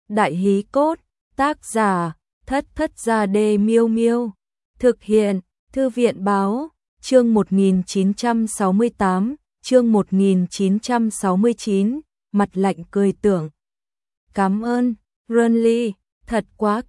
Đại hí cốt, tác giả, Thất Thất Gia Đê Miêu Miêu. Thực hiện, Thư viện báo, chương 1968, chương 1969, mặt lạnh cười tưởng. Cảm ơn, Runly, thật quá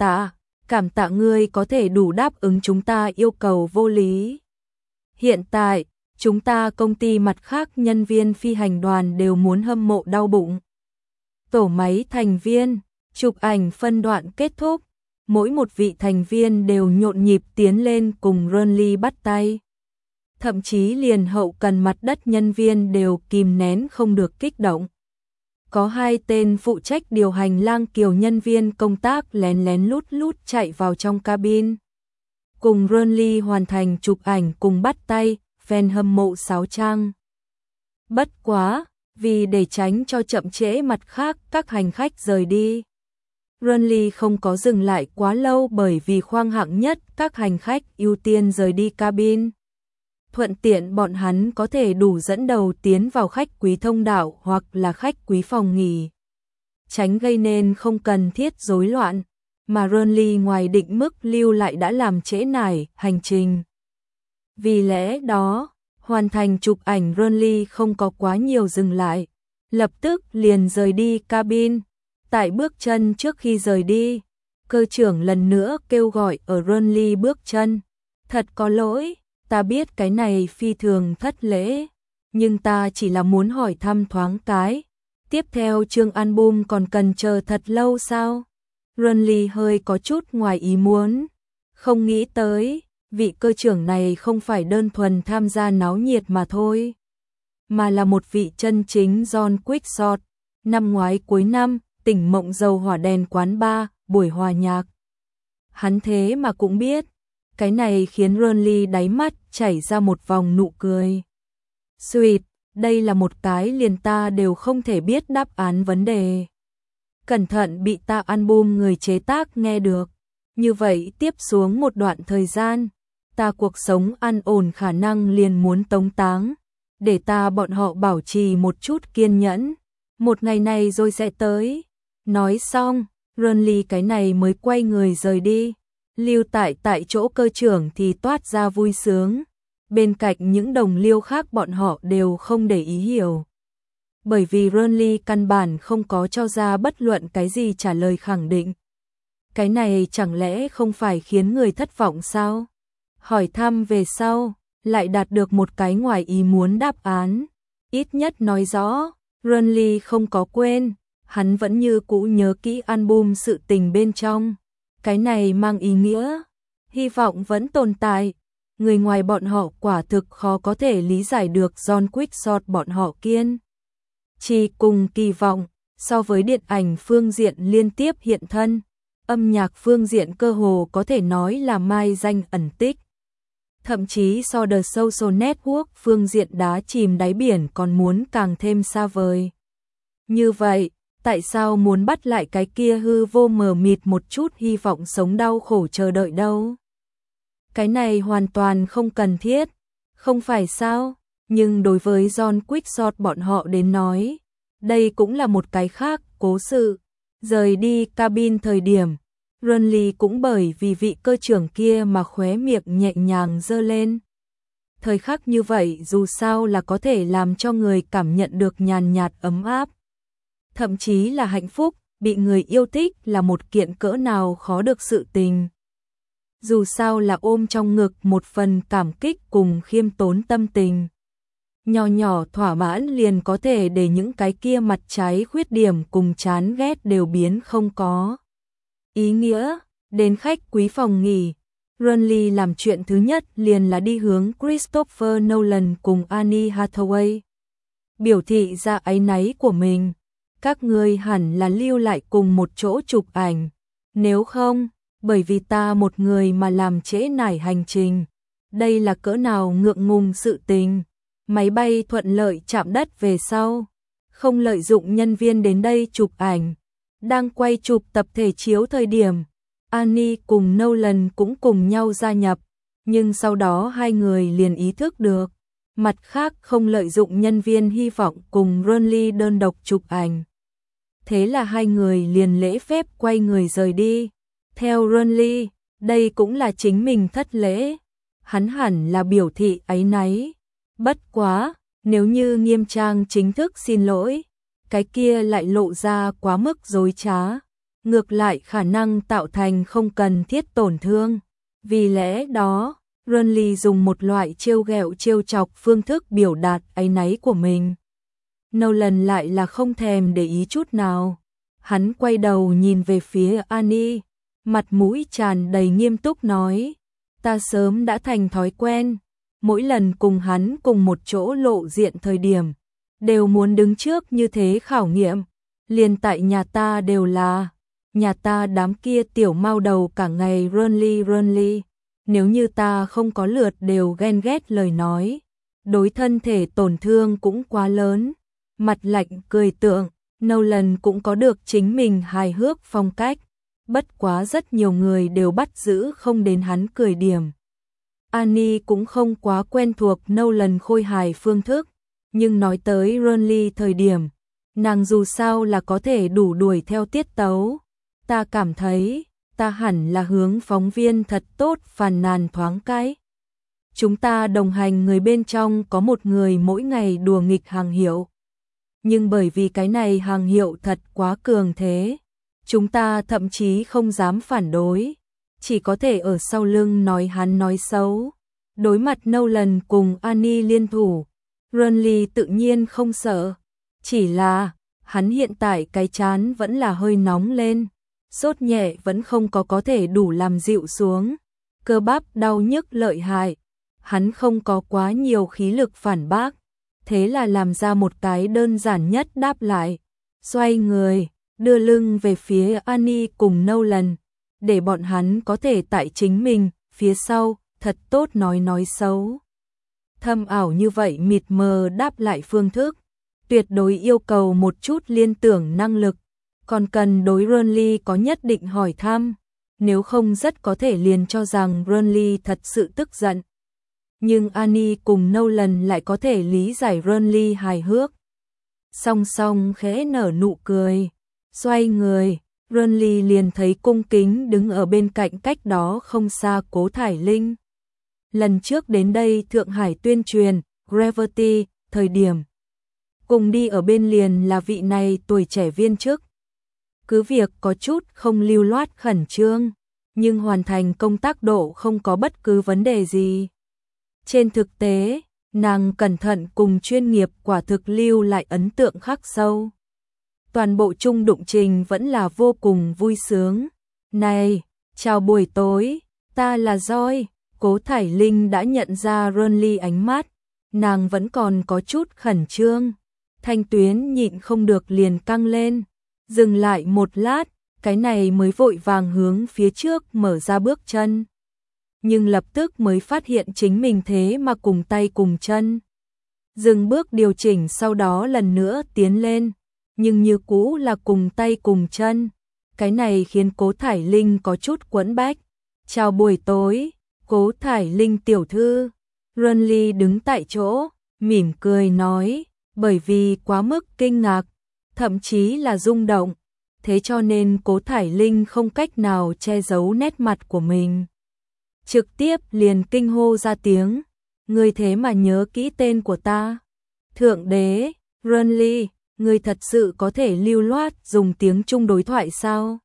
cảm tạ ngươi có thể đủ đáp ứng chúng ta yêu cầu vô lý. Hiện tại, chúng ta công ty mặt khác nhân viên phi hành đoàn đều muốn hâm mộ đau bụng. Tổ máy thành viên, chụp ảnh phân đoạn kết thúc, mỗi một vị thành viên đều nhộn nhịp tiến lên cùng Runly bắt tay. Thậm chí liền hậu cần mặt đất nhân viên đều kìm nén không được kích động. Có 2 tên phụ trách điều hành lang kiều nhân viên công tác lén lén lút chạy vào trong cabin. Cùng Runly hoàn thành chụp ảnh cùng bắt tay, fan hâm mộ sáo trang. Bất quá, vì để tránh cho chậm trễ mặt khác các hành khách rời đi. Runly không có dừng lại quá lâu bởi vì khoang hạng nhất các hành khách ưu tiên rời đi cabin. Thuận tiện bọn hắn có thể đủ dẫn đầu tiến vào khách quý thông đạo hoặc là khách quý phòng nghỉ. Tránh gây nên không cần thiết rối loạn, mà Runly ngoài định mức lưu lại đã làm trễ nải hành trình. Vì lẽ đó, hoàn thành chụp ảnh Runly không có quá nhiều dừng lại, lập tức liền rời đi cabin. Tại bước chân trước khi rời đi, cơ trưởng lần nữa kêu gọi ở Runly bước chân. Thật có lỗi, ta biết cái này phi thường thất lễ, nhưng ta chỉ là muốn hỏi thăm thoáng cái. Tiếp theo chương album còn cần chờ thật lâu sao? Runly hơi có chút ngoài ý muốn, không nghĩ tới, vị cơ trưởng này không phải đơn thuần tham gia náo nhiệt mà thôi, mà là một vị chân chính John Quickshot. Năm ngoái cuối năm, tỉnh mộng dầu hỏa đèn quán bar, buổi hòa nhạc. Hắn thế mà cũng biết, cái này khiến Runly đáy mắt chảy ra một vòng nụ cười. Sweet, đây là một cái liền ta đều không thể biết đáp án vấn đề. Cẩn thận bị ta album người chế tác nghe được. Như vậy tiếp xuống một đoạn thời gian, ta cuộc sống an ổn khả năng liền muốn tống táng. Để ta bọn họ bảo trì một chút kiên nhẫn. Một ngày này rồi sẽ tới. Nói xong, Runly cái này mới quay người rời đi. Lưu tại chỗ cơ trưởng thì toát ra vui sướng. Bên cạnh những đồng liêu khác bọn họ đều không để ý hiểu. Bởi vì Runly căn bản không có cho ra bất luận cái gì trả lời khẳng định. Cái này chẳng lẽ không phải khiến người thất vọng sao? Hỏi thăm về sau, lại đạt được một cái ngoài ý muốn đáp án. Ít nhất nói rõ, Runly không có quên, hắn vẫn như cũ nhớ kỹ album sự tình bên trong. Cái này mang ý nghĩa, hy vọng vẫn tồn tại. Người ngoài bọn họ quả thực khó có thể lý giải được John Quickshot bọn họ kiên. Chỉ cùng kỳ vọng, so với điện ảnh phương diện liên tiếp hiện thân, âm nhạc phương diện cơ hồ có thể nói là mai danh ẩn tích. Thậm chí so The Social Network phương diện đá chìm đáy biển còn muốn càng thêm xa vời. Như vậy, tại sao muốn bắt lại cái kia hư vô mờ mịt một chút hy vọng sống đau khổ chờ đợi đâu? Cái này hoàn toàn không cần thiết, không phải sao? Nhưng đối với John Quickshot bọn họ đến nói, đây cũng là một cái khác cố sự. Rời đi cabin thời điểm, Runly cũng bởi vì vị cơ trưởng kia mà khóe miệng nhẹ nhàng giơ lên. Thời khắc như vậy dù sao là có thể làm cho người cảm nhận được nhàn nhạt ấm áp. Thậm chí là hạnh phúc, bị người yêu thích là một kiện cỡ nào khó được sự tình. Dù sao là ôm trong ngực một phần cảm kích cùng khiêm tốn tâm tình. Nhỏ nhỏ thỏa mãn liền có thể để những cái kia mặt trái khuyết điểm cùng chán ghét đều biến không có. Ý nghĩa, đến khách quý phòng nghỉ, Runly làm chuyện thứ nhất liền là đi hướng Christopher Nolan cùng Anne Hathaway. Biểu thị ra áy náy của mình. Các ngươi hẳn là lưu lại cùng một chỗ chụp ảnh. Nếu không, bởi vì ta một người mà làm trễ nải hành trình. Đây là cỡ nào ngượng ngùng sự tình. Máy bay thuận lợi chạm đất về sau. Không lợi dụng nhân viên đến đây chụp ảnh. Đang quay chụp tập thể chiếu thời điểm, Annie cùng Nolan cũng cùng nhau gia nhập. Nhưng sau đó hai người liền ý thức được. Mặt khác không lợi dụng nhân viên hy vọng cùng Runly đơn độc chụp ảnh. Thế là hai người liền lễ phép quay người rời đi. Theo Renly, đây cũng là chính mình thất lễ. Hắn hẳn là biểu thị áy náy. Bất quá, nếu như Nghiêm Trang chính thức xin lỗi, cái kia lại lộ ra quá mức dối trá. Ngược lại khả năng tạo thành không cần thiết tổn thương. Vì lẽ đó, Renly dùng một loại trêu ghẹo trêu chọc phương thức biểu đạt áy náy của mình. Nolan lại là không thèm để ý chút nào. Hắn quay đầu nhìn về phía Annie, mặt mũi tràn đầy nghiêm túc nói, ta sớm đã thành thói quen, mỗi lần cùng hắn cùng một chỗ lộ diện thời điểm, đều muốn đứng trước như thế khảo nghiệm, liền tại nhà ta đều là, nhà ta đám kia tiểu mao đầu cả ngày Renly, nếu như ta không có lượt đều ghen ghét lời nói, đối thân thể tổn thương cũng quá lớn. Mặt lạnh cười tượng, Nolan cũng có được chính mình hài hước phong cách, bất quá rất nhiều người đều bắt giữ không đến hắn cười điểm. Annie cũng không quá quen thuộc Nolan khôi hài phương thức, nhưng nói tới Renly thời điểm, nàng dù sao là có thể đủ đuổi theo tiết tấu. Ta cảm thấy, ta hẳn là hướng phóng viên thật tốt phàn nàn thoáng cái. Chúng ta đồng hành người bên trong có một người mỗi ngày đùa nghịch hàng hiệu. Nhưng bởi vì cái này hàng hiệu thật quá cường thế, chúng ta thậm chí không dám phản đối, chỉ có thể ở sau lưng nói hắn nói xấu. Đối mặt Nolan cùng Annie liên thủ, Renly tự nhiên không sợ, chỉ là hắn hiện tại cái trán vẫn là hơi nóng lên, sốt nhẹ vẫn không có thể đủ làm dịu xuống, cơ bắp đau nhức lợi hại, hắn không có quá nhiều khí lực phản bác. Thế là làm ra một cái đơn giản nhất đáp lại, xoay người, đưa lưng về phía Annie cùng Nolan, để bọn hắn có thể tại chính mình, phía sau, thật tốt nói xấu. Thâm ảo như vậy mịt mờ đáp lại phương thức, tuyệt đối yêu cầu một chút liên tưởng năng lực, còn cần đối Renly có nhất định hỏi thăm, nếu không rất có thể liền cho rằng Renly thật sự tức giận. Nhưng Annie cùng Nolan lại có thể lý giải Renly hài hước. Song song khẽ nở nụ cười, xoay người, Renly liền thấy cung kính đứng ở bên cạnh cách đó không xa Cố Thải Linh. Lần trước đến đây Thượng Hải tuyên truyền, Gravity, thời điểm cùng đi ở bên liền là vị này tuổi trẻ viên chức. Cứ việc có chút không lưu loát khẩn trương, nhưng hoàn thành công tác độ không có bất cứ vấn đề gì. Trên thực tế, nàng cẩn thận cùng chuyên nghiệp quả thực lưu lại ấn tượng khắc sâu. Toàn bộ chung đụng trình vẫn là vô cùng vui sướng. Này, chào buổi tối, ta là Joy. Cố Thải Linh đã nhận ra Renly ánh mắt, nàng vẫn còn có chút khẩn trương. Thanh tuyến nhịn không được liền căng lên, dừng lại một lát, cái này mới vội vàng hướng phía trước mở ra bước chân. Nhưng lập tức mới phát hiện chính mình thế mà cùng tay cùng chân. Dừng bước điều chỉnh sau đó lần nữa tiến lên, nhưng như cũ là cùng tay cùng chân. Cái này khiến Cố Thải Linh có chút quẫn bách. Chào buổi tối, Cố Thải Linh tiểu thư. Renly đứng tại chỗ, mỉm cười nói, bởi vì quá mức kinh ngạc, thậm chí là rung động. Thế cho nên Cố Thải Linh không cách nào che giấu nét mặt của mình. Trực tiếp liền kinh hô ra tiếng, ngươi thế mà nhớ kỹ tên của ta. Thượng đế, Renly, ngươi thật sự có thể lưu loát dùng tiếng Trung đối thoại sao?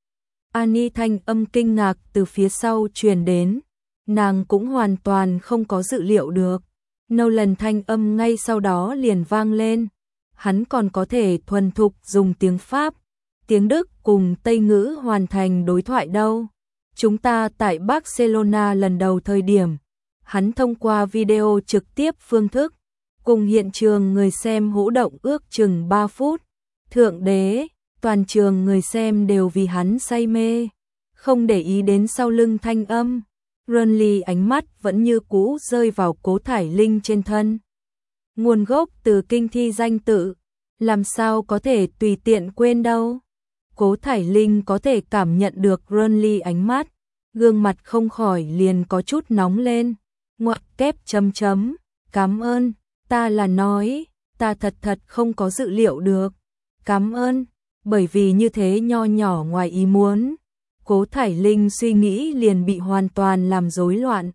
Annie thanh âm kinh ngạc từ phía sau truyền đến, nàng cũng hoàn toàn không có dự liệu được. Nolan thanh âm ngay sau đó liền vang lên, hắn còn có thể thuần thục dùng tiếng Pháp, tiếng Đức cùng Tây ngữ hoàn thành đối thoại đâu. Chúng ta tại Barcelona lần đầu thời điểm, hắn thông qua video trực tiếp phương thức, cùng hiện trường người xem hỗ động ước chừng 3 phút. Thượng đế, toàn trường người xem đều vì hắn say mê, không để ý đến sau lưng thanh âm. Renly ánh mắt vẫn như cũ rơi vào Cố Thải Linh trên thân. Nguồn gốc từ kinh thi danh tự, làm sao có thể tùy tiện quên đâu. Cố Thải Linh có thể cảm nhận được Renly ánh mắt, gương mặt không khỏi liền có chút nóng lên. Ngoặc kép chấm chấm, cảm ơn, ta là nói, ta thật không có dự liệu được. Cảm ơn, Bởi vì như thế nho nhỏ ngoài ý muốn, Cố Thải Linh suy nghĩ liền bị hoàn toàn làm rối loạn.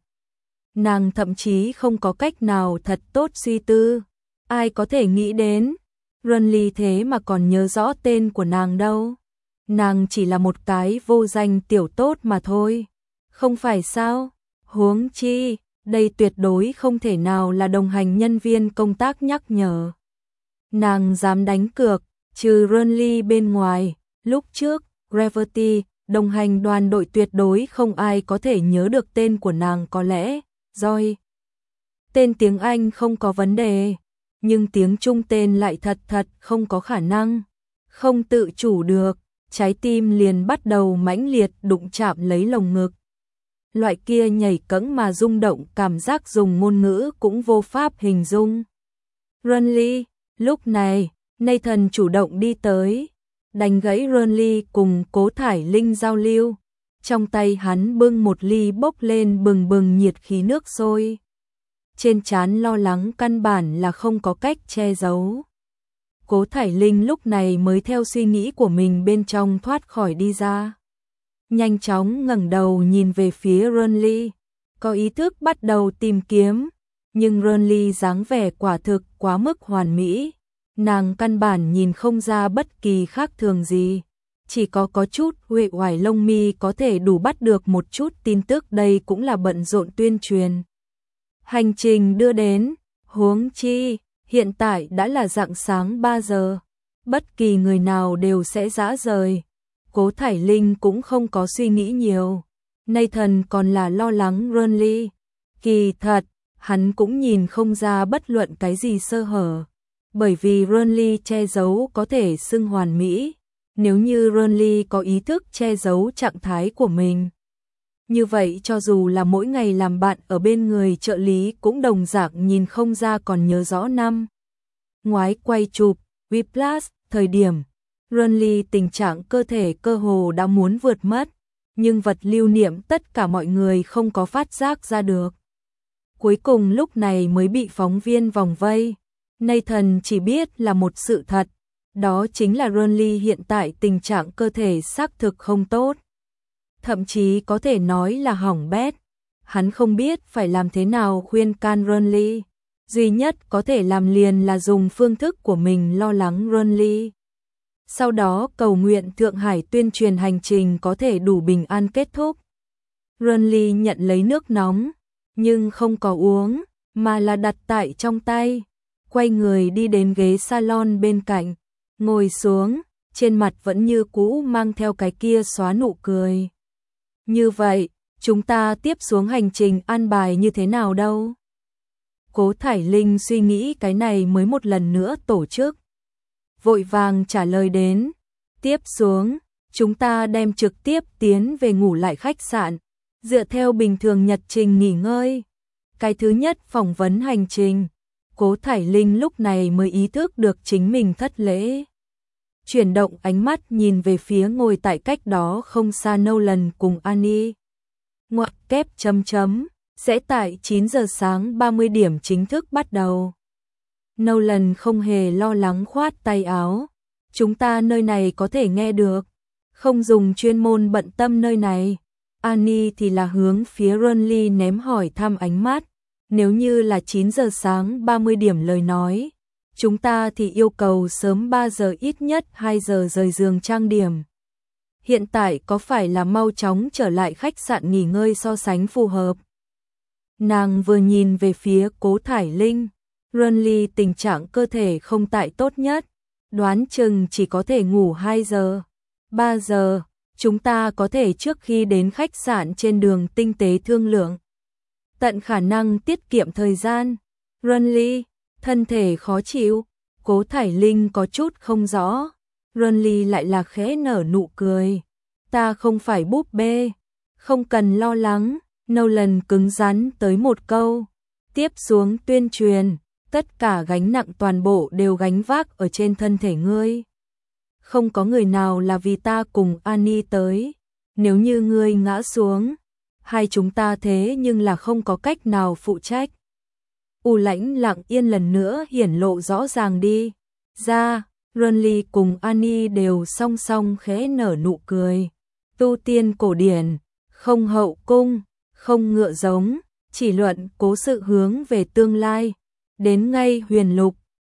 Nàng thậm chí không có cách nào thật tốt suy tư. Ai có thể nghĩ đến, Renly thế mà còn nhớ rõ tên của nàng đâu. Nàng chỉ là một cái vô danh tiểu tốt mà thôi. Không phải sao? Huống chi, đây tuyệt đối không thể nào là đồng hành nhân viên công tác nhắc nhở. Nàng dám đánh cược, trừ Renly bên ngoài, lúc trước, Gravity, đồng hành đoàn đội tuyệt đối không ai có thể nhớ được tên của nàng, có lẽ, Joy. Tên tiếng Anh không có vấn đề, nhưng tiếng Trung tên lại thật không có khả năng. Không tự chủ được, trái tim liền bắt đầu mãnh liệt đụng chạm lấy lồng ngực. Loại kia nhảy cẫng mà rung động cảm giác dùng ngôn ngữ cũng vô pháp hình dung. Renly, lúc này, Nathan chủ động đi tới, đánh gãy Renly cùng Cố Thải Linh giao lưu. Trong tay hắn bưng một ly bốc lên bừng bừng nhiệt khí nước sôi. Trên trán lo lắng căn bản là không có cách che giấu. Cố Thải Linh lúc này mới theo suy nghĩ của mình bên trong thoát khỏi đi ra. Nhanh chóng ngẩng đầu nhìn về phía Renly, có ý thức bắt đầu tìm kiếm, nhưng Renly dáng vẻ quả thực quá mức hoàn mỹ, nàng căn bản nhìn không ra bất kỳ khác thường gì, chỉ có chút uể oải lông mi có thể đủ bắt được một chút tin tức, đây cũng là bận rộn tuyên truyền. Hành trình đưa đến, huống chi, hiện tại đã là rạng sáng 3 giờ, bất kỳ người nào đều sẽ rã rời. Cố Thải Linh cũng không có suy nghĩ nhiều, Nathan còn là lo lắng Renly. Kỳ thật, hắn cũng nhìn không ra bất luận cái gì sơ hở, bởi vì Renly che giấu có thể xưng hoàn mỹ. Nếu như Renly có ý thức che giấu trạng thái của mình, như vậy cho dù là mỗi ngày làm bạn ở bên người trợ lý cũng đồng dạng nhìn không ra. Còn nhớ rõ năm ngoái quay chụp Whiplash thời điểm Renly tình trạng cơ thể cơ hồ đã muốn vượt mất, nhưng vật lưu niệm tất cả mọi người không có phát giác ra được. Cuối cùng lúc này mới bị phóng viên vòng vây. Nathan chỉ biết là một sự thật, đó chính là Renly hiện tại tình trạng cơ thể xác thực không tốt. Thậm chí có thể nói là hỏng bét. Hắn không biết phải làm thế nào khuyên can Renly. Duy nhất có thể làm liền là dùng phương thức của mình lo lắng Renly. Sau đó cầu nguyện Thượng Hải tuyên truyền hành trình có thể đủ bình an kết thúc. Renly nhận lấy nước nóng, nhưng không có uống, mà là đặt tại trong tay. Quay người đi đến ghế salon bên cạnh, ngồi xuống, trên mặt vẫn như cũ mang theo cái kia xóa nụ cười. Như vậy, chúng ta tiếp xuống hành trình an bài như thế nào đâu? Cố Thải Linh suy nghĩ cái này mới một lần nữa tổ chức. Vội vàng trả lời đến, tiếp xuống, chúng ta đem trực tiếp tiến về ngủ lại khách sạn, dựa theo bình thường nhật trình nghỉ ngơi. Cái thứ nhất phỏng vấn hành trình, Cố Thải Linh lúc này mới ý thức được chính mình thất lễ. Chuyển động ánh mắt nhìn về phía ngồi tại cách đó không xa Nolan cùng Annie. Ngoặc kép sẽ tại 9 giờ sáng 30 điểm chính thức bắt đầu. Nolan không hề lo lắng khoát tay áo. Chúng ta nơi này có thể nghe được, không dùng chuyên môn bận tâm nơi này. Annie thì là hướng phía Renly ném hỏi thăm ánh mắt. Nếu như là 9 giờ sáng 30 điểm lời nói, chúng ta thì yêu cầu sớm 3 giờ ít nhất 2 giờ rời giường trang điểm. Hiện tại có phải là mau chóng trở lại khách sạn nghỉ ngơi so sánh phù hợp? Nàng vừa nhìn về phía Cố Thải Linh, Renly tình trạng cơ thể không tại tốt nhất, đoán chừng chỉ có thể ngủ 2 giờ. 3 giờ, chúng ta có thể trước khi đến khách sạn trên đường tinh tế thương lượng. Tận khả năng tiết kiệm thời gian. Renly, thân thể khó chịu, Cố Thải Linh có chút không rõ. Renly lại là khẽ nở nụ cười. Ta không phải búp bê, không cần lo lắng. Nolan cứng rắn tới một câu. Tiếp xuống tuyên truyền, tất cả gánh nặng toàn bộ đều gánh vác ở trên thân thể ngươi. Không có người nào là vì ta cùng Annie tới. Nếu như ngươi ngã xuống, hai chúng ta thế nhưng là không có cách nào phụ trách. U Lãnh Lặng Yên lần nữa hiển lộ rõ ràng đi ra, Renly cùng Annie đều song song khẽ nở nụ cười. Tu tiên cổ điển, không hậu cung, không ngựa giống, chỉ luận cố sự hướng về tương lai. Đến ngay huyền lục,